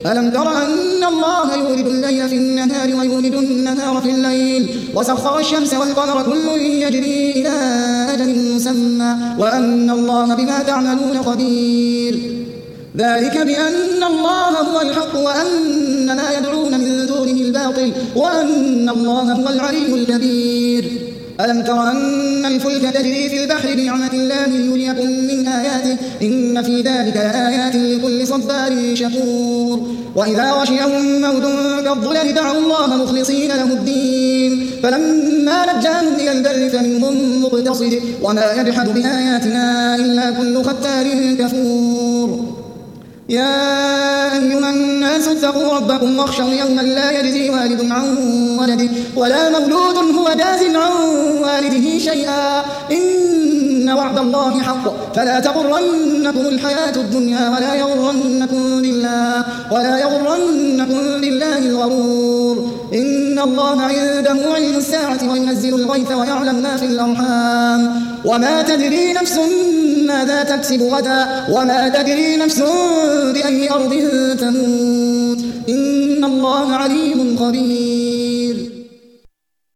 ألم تر أن الله يولد الليل في النهار ويولد النهار في الليل وسخر الشمس والقمر كل يجري إلى أجل مسمى وأن الله بما تعملون خبير ذلك بأن الله هو الحق وأن ما يدعون من دونه الباطل وأن الله هو العلي الكبير ألم تر أن الفلك تجري في البحر بنعمة الله ليريكم من آياته إن في ذلك لآيات لكل صبار شكور وإذا غشيهم موج كالظلل دعوا الله مخلصين له الدين فلما نجاهم إلى البر فمنهم مقتصد وما يجحد بآياتنا إلا كل ختار كفور يا أيها الناس اتقوا ربكم واخشوا يوما لا يجزي والد عن ولده ولا مولود هو جاز عن والده شيئا إن وعد الله حق فلا تغرنكم الحياة الدنيا ولا يغرنكم بالله الغرور إن الله عنده علم الساعة وينزل الغيث ويعلم ما في الأرحام وما تدري نفس ماذا تكسب غدا وما تدري نفس بأي أرض تموت إن الله عليم خبير